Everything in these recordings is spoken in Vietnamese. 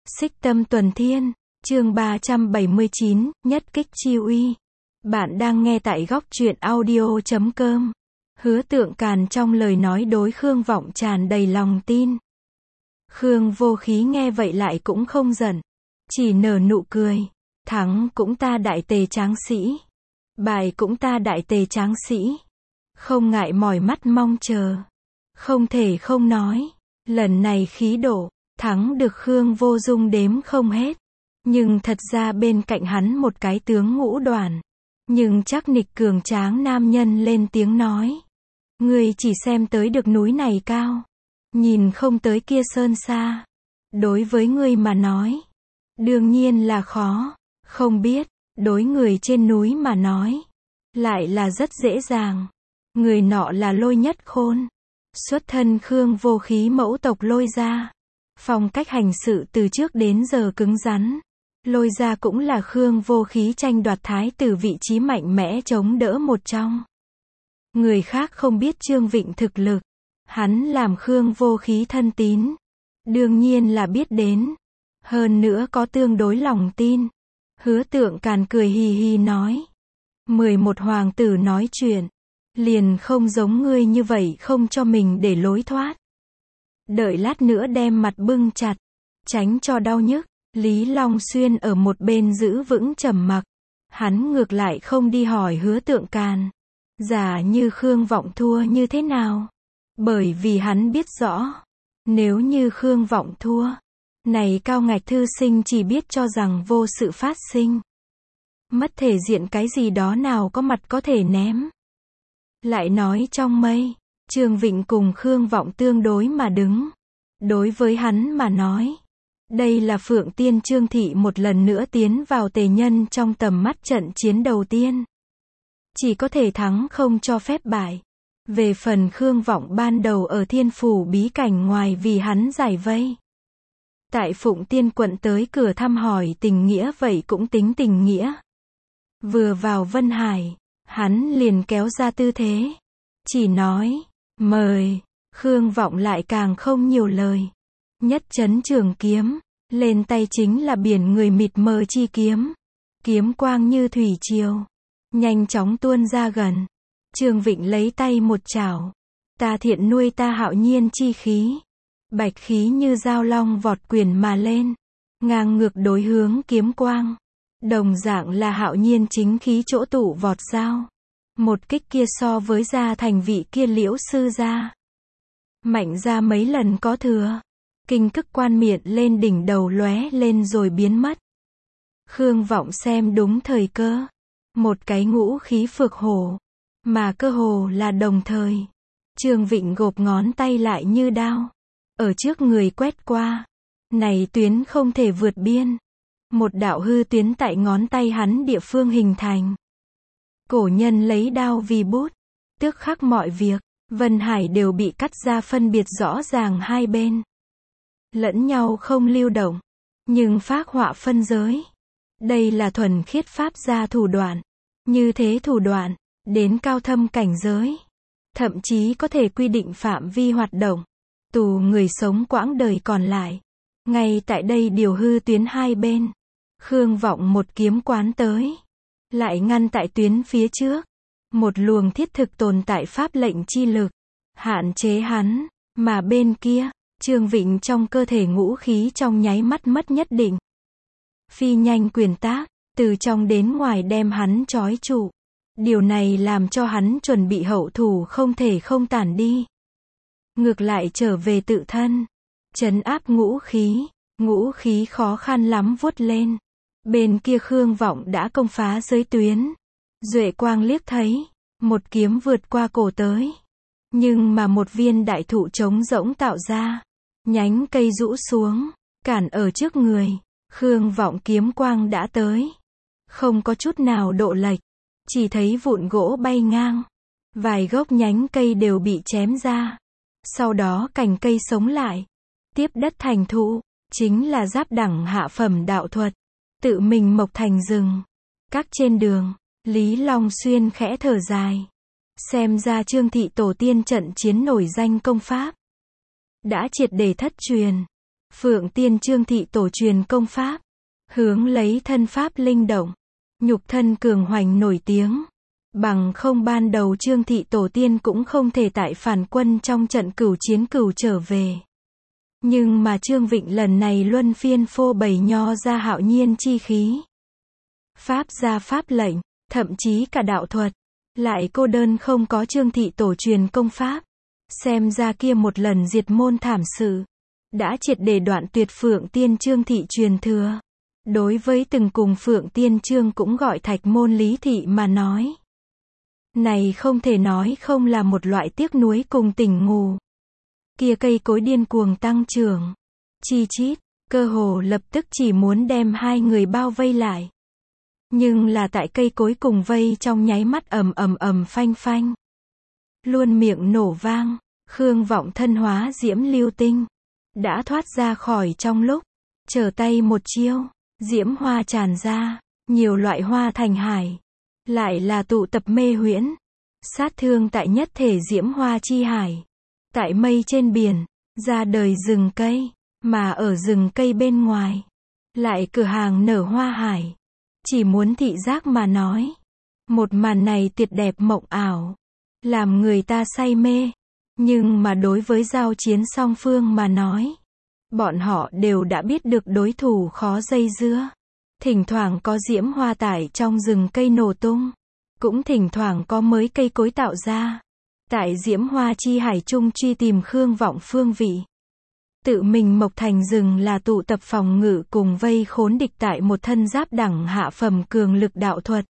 Xích Tâm Tuần Thiên, chương 379, Nhất Kích Chi Uy. Bạn đang nghe tại góc truyện audio.com. Hứa Tượng Càn trong lời nói đối Khương Vọng tràn đầy lòng tin. Khương Vô Khí nghe vậy lại cũng không giận, chỉ nở nụ cười. Thắng cũng ta đại tề tráng sĩ, bại cũng ta đại tề tráng sĩ. Không ngại mỏi mắt mong chờ. Không thể không nói, lần này khí độ, thắng được Khương Vô Dung đếm không hết. Nhưng thật ra bên cạnh hắn một cái tướng Ngũ Đoàn, nhưng chắc nịch cường tráng nam nhân lên tiếng nói. Ngươi chỉ xem tới được núi này cao, nhìn không tới kia sơn xa. Đối với ngươi mà nói, đương nhiên là khó. Không biết, đối người trên núi mà nói, lại là rất dễ dàng. Người nọ là Lôi Nhất Khôn, xuất thân Khương Vô Khí mẫu tộc Lôi gia. Phong cách hành sự từ trước đến giờ cứng rắn. Lôi gia cũng là Khương Vô Khí tranh đoạt thái tử vị trí mạnh mẽ chống đỡ một trong. Người khác không biết Trương Vịnh thực lực, hắn làm Khương Vô Khí thân tín, đương nhiên là biết đến. Hơn nữa có tương đối lòng tin. Hứa Tượng Càn cười hì hì nói. 11 hoàng tử nói chuyện, liền không giống ngươi như vậy không cho mình để lối thoát. Đợi lát nữa đem mặt bưng chặt, tránh cho đau nhức. Lý Long Xuyên ở một bên giữ vững trầm mặc. Hắn ngược lại không đi hỏi Hứa Tượng Càn, giả như Khương Vọng thua như thế nào. Bởi vì hắn biết rõ, nếu như Khương Vọng thua, này cao ngạch thư sinh chỉ biết cho rằng vô sự phát sinh. Mất thể diện cái gì đó nào có mặt có thể ném. Lại nói trong mây, Trương Vịnh cùng Khương Vọng tương đối mà đứng. Đối với hắn mà nói, đây là Phượng Tiên Trương Thị một lần nữa tiến vào tề nhân trong tầm mắt trận chiến đầu tiên. Chỉ có thể thắng không cho phép bại. Về phần Khương Vọng ban đầu ở Thiên Phủ bí cảnh ngoài vì hắn giải vây. Tại Phụng Tiên quận tới cửa thăm hỏi tình nghĩa vậy cũng tính tình nghĩa. Vừa vào Vân Hải, hắn liền kéo ra tư thế. Chỉ nói, mời, Khương Vọng lại càng không nhiều lời. Nhất chấn trường kiếm, lên tay chính là biển người mịt mờ chi kiếm. Kiếm quang như thủy triều, nhanh chóng tuôn ra gần. Trương Vịnh lấy tay một chảo. Ta thiện nuôi ta hạo nhiên chi khí. Bạch khí như dao long vọt quyền mà lên, ngang ngược đối hướng kiếm quang. Đồng dạng là hạo nhiên chính khí chỗ tụ vọt dao. Một kích kia so với gia thành vị kia Liễu sư gia mạnh ra mấy lần có thừa. Kinh cức quan miệng lên đỉnh đầu lóe lên rồi biến mất. Khương Vọng xem đúng thời cơ, một cái ngũ khí phược hổ, mà cơ hồ là đồng thời. Trương Vịnh gộp ngón tay lại như đao, ở trước người quét qua. Này tuyến không thể vượt biên. Một đạo hư tuyến tại ngón tay hắn địa phương hình thành. Cổ nhân lấy đao vì bút, tước khắc mọi việc. Vân Hải đều bị cắt ra phân biệt rõ ràng hai bên. Lẫn nhau không lưu động, nhưng phác họa phân giới. Đây là thuần khiết pháp gia thủ đoạn. Như thế thủ đoạn, đến cao thâm cảnh giới. Thậm chí có thể quy định phạm vi hoạt động. Tù người sống quãng đời còn lại. Ngay tại đây điều hư tuyến hai bên. Khương Vọng một kiếm quán tới, lại ngăn tại tuyến phía trước. Một luồng thiết thực tồn tại pháp lệnh chi lực, hạn chế hắn, mà bên kia, Trương Vịnh trong cơ thể ngũ khí trong nháy mắt mất nhất định. Phi nhanh quyền tác, từ trong đến ngoài đem hắn trói trụ. Điều này làm cho hắn chuẩn bị hậu thủ không thể không tản đi. Ngược lại trở về tự thân, trấn áp ngũ khí khó khăn lắm vuốt lên. Bên kia Khương Vọng đã công phá giới tuyến. Duệ quang liếc thấy, một kiếm vượt qua cổ tới. Nhưng mà một viên đại thụ trống rỗng tạo ra, nhánh cây rũ xuống, cản ở trước người. Khương Vọng kiếm quang đã tới, không có chút nào độ lệch, chỉ thấy vụn gỗ bay ngang. Vài gốc nhánh cây đều bị chém ra. Sau đó cành cây sống lại, tiếp đất thành thụ, chính là giáp đẳng hạ phẩm đạo thuật, tự mình mọc thành rừng. Các trên đường, Lý Long Xuyên khẽ thở dài. Xem ra Trương Thị tổ tiên trận chiến nổi danh công pháp đã triệt để thất truyền. Phượng Tiên Trương Thị tổ truyền công pháp, hướng lấy thân pháp linh động, nhục thân cường hoành nổi tiếng. Bằng không ban đầu Trương Thị tổ tiên cũng không thể tại phản quân trong trận cửu chiến cửu trở về. Nhưng mà Trương Vịnh lần này luân phiên phô bày nho ra hạo nhiên chi khí. Pháp gia pháp lệnh, thậm chí cả đạo thuật, lại cô đơn không có Trương Thị tổ truyền công pháp. Xem ra kia một lần diệt môn thảm sự, đã triệt để đoạn tuyệt Phượng Tiên Trương Thị truyền thừa. Đối với từng cùng Phượng Tiên Trương cũng gọi Thạch Môn Lý Thị mà nói, này không thể nói không là một loại tiếc nuối cùng tỉnh ngù. Kia cây cối điên cuồng tăng trưởng, chi chít, cơ hồ lập tức chỉ muốn đem hai người bao vây lại. Nhưng là tại cây cối cùng vây trong nháy mắt ầm ầm ầm phanh phanh. Luôn miệng nổ vang, Khương Vọng thân hóa diễm lưu tinh, đã thoát ra khỏi trong lúc, trở tay một chiêu, diễm hoa tràn ra, nhiều loại hoa thành hải. Lại là tụ tập mê huyễn, sát thương tại nhất thể diễm hoa chi hải. Tại mây trên biển, ra đời rừng cây, mà ở rừng cây bên ngoài, lại cửa hàng nở hoa hải. Chỉ muốn thị giác mà nói, một màn này tuyệt đẹp mộng ảo, làm người ta say mê. Nhưng mà đối với giao chiến song phương mà nói, bọn họ đều đã biết được đối thủ khó dây dưa. Thỉnh thoảng có diễm hoa tải trong rừng cây nổ tung, cũng thỉnh thoảng có mới cây cối tạo ra. Tại diễm hoa chi hải trung truy tìm Khương Vọng phương vị. Tự mình Mộc Thành rừng là tụ tập phòng ngự cùng vây khốn địch tại một thân giáp đẳng hạ phẩm cường lực đạo thuật.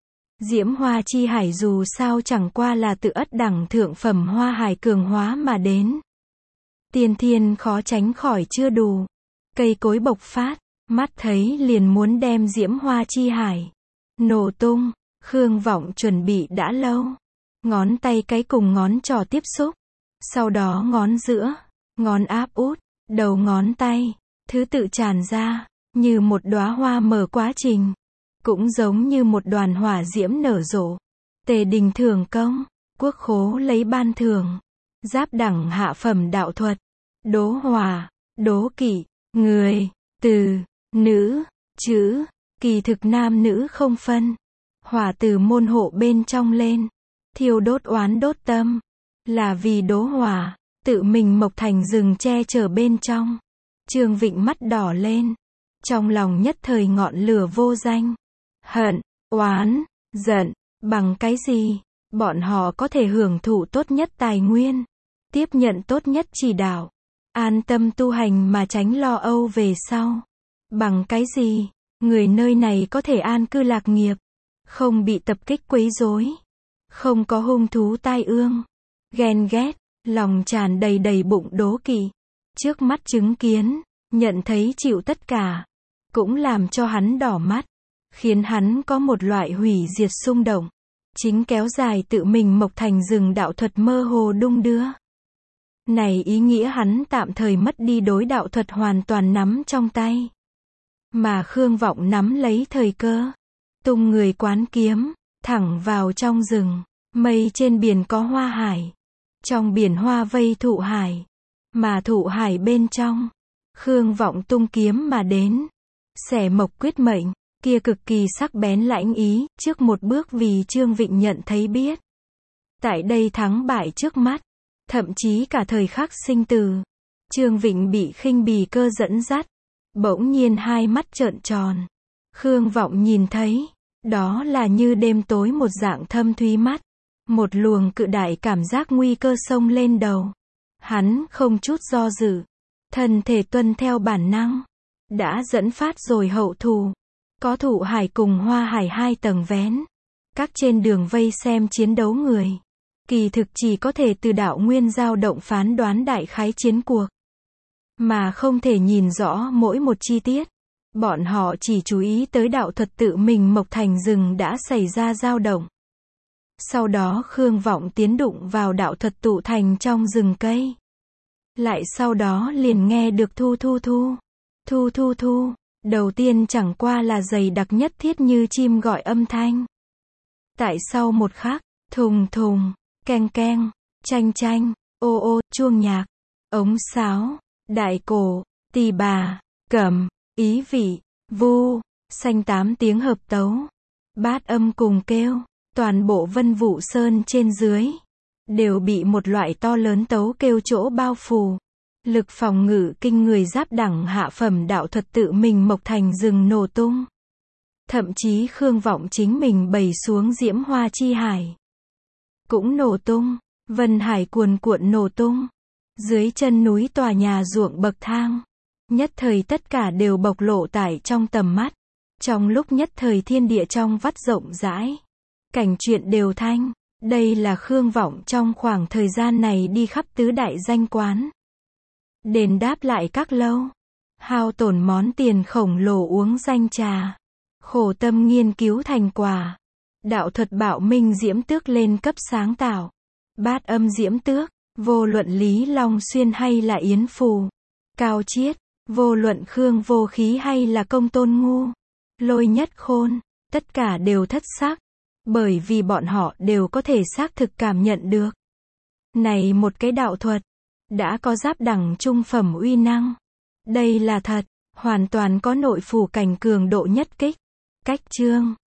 Diễm hoa chi hải dù sao chẳng qua là tự ất đẳng thượng phẩm hoa hải cường hóa mà đến. Tiên thiên khó tránh khỏi chưa đủ. Cây cối bộc phát, mắt thấy liền muốn đem diễm hoa chi hải nổ tung. Khương Vọng chuẩn bị đã lâu. Ngón tay cái cùng ngón trỏ tiếp xúc. Sau đó ngón giữa, ngón áp út, đầu ngón tay, thứ tự tràn ra, như một đóa hoa mở quá trình. Cũng giống như một đoàn hỏa diễm nở rộ. Tề đình thường công, quốc khố lấy ban thưởng. Giáp đẳng hạ phẩm đạo thuật. Đố hòa, đố kỵ, người, từ, nữ, chữ, kỳ thực nam nữ không phân. Hỏa từ môn hộ bên trong lên, thiêu đốt oán đốt tâm, là vì đố hỏa, tự mình Mộc Thành rừng che chở bên trong. Trương Vịnh mắt đỏ lên, trong lòng nhất thời ngọn lửa vô danh, hận, oán, giận, bằng cái gì, bọn họ có thể hưởng thụ tốt nhất tài nguyên, tiếp nhận tốt nhất chỉ đạo, an tâm tu hành mà tránh lo âu về sau. Bằng cái gì, người nơi này có thể an cư lạc nghiệp, không bị tập kích quấy rối, không có hung thú tai ương, ghen ghét, lòng tràn đầy đầy bụng đố kỵ. Trước mắt chứng kiến, nhận thấy chịu tất cả, cũng làm cho hắn đỏ mắt, khiến hắn có một loại hủy diệt xung động, chính kéo dài tự mình Mộc Thành rừng đạo thuật mơ hồ đung đưa. Này ý nghĩa hắn tạm thời mất đi đối đạo thuật hoàn toàn nắm trong tay. Mà Khương Vọng nắm lấy thời cơ, tung người quán kiếm, thẳng vào trong rừng. Mây trên biển có hoa hải, trong biển hoa vây thụ hải, mà thụ hải bên trong, Khương Vọng tung kiếm mà đến, xẻ mộc quyết mệnh, kia cực kỳ sắc bén lãnh ý, trước một bước vì Trương Vịnh nhận thấy biết. Tại đây thắng bại trước mắt, thậm chí cả thời khắc sinh tử, Trương Vịnh bị khinh bì cơ dẫn dắt, bỗng nhiên hai mắt trợn tròn. Khương Vọng nhìn thấy, đó là như đêm tối một dạng thâm thúy mắt, một luồng cự đại cảm giác nguy cơ xông lên đầu. Hắn không chút do dự, thân thể tuân theo bản năng, đã dẫn phát rồi hậu thù. Có thụ hải cùng hoa hải hai tầng vén, các trên đường vây xem chiến đấu người, kỳ thực chỉ có thể từ đạo nguyên dao động phán đoán đại khái chiến cuộc, mà không thể nhìn rõ mỗi một chi tiết. Bọn họ chỉ chú ý tới đạo thuật tự mình Mộc Thành rừng đã xảy ra dao động. Sau đó Khương Vọng tiến đụng vào đạo thuật tụ thành trong rừng cây. Lại sau đó liền nghe được thu thu thu, thu thu thu. Đầu tiên chẳng qua là dày đặc nhất thiết như chim gọi âm thanh. Tại sau một khắc, thùng thùng, keng keng, chanh chanh, ô ô, chuông nhạc, ống sáo, đại cổ, tỳ bà, cẩm, ý vị, vu, sanh 8 tiếng hợp tấu. Bát âm cùng kêu, toàn bộ Vân Vũ Sơn trên dưới đều bị một loại to lớn tấu kêu chỗ bao phủ. Lực phòng ngự kinh người, giáp đẳng hạ phẩm đạo thuật tự mình mộc thành rừng nổ tung. Thậm chí Khương Vọng chính mình bày xuống diễm hoa chi hải cũng nổ tung, vân hải cuồn cuộn nổ tung. Dưới chân núi tòa nhà ruộng bậc thang, nhất thời tất cả đều bộc lộ tại trong tầm mắt. Trong lúc nhất thời thiên địa trong vắt rộng rãi, cảnh chuyện đều thanh. Đây là Khương Vọng trong khoảng thời gian này đi khắp tứ đại danh quán, đền đáp lại các lâu, hao tổn món tiền khổng lồ uống danh trà, khổ tâm nghiên cứu thành quả. Đạo thuật Bảo Minh Diễm Tước lên cấp sáng tạo. Bát âm Diễm Tước, vô luận Lý Long Xuyên hay là Yến Phù, Cao Chiết, vô luận Khương Vô Khí hay là Công Tôn Ngu, Lôi Nhất Khôn, tất cả đều thất sắc, bởi vì bọn họ đều có thể xác thực cảm nhận được. Này một cái đạo thuật, đã có giáp đẳng trung phẩm uy năng. Đây là thật, hoàn toàn có nội phủ cảnh cường độ nhất kích. Cách chương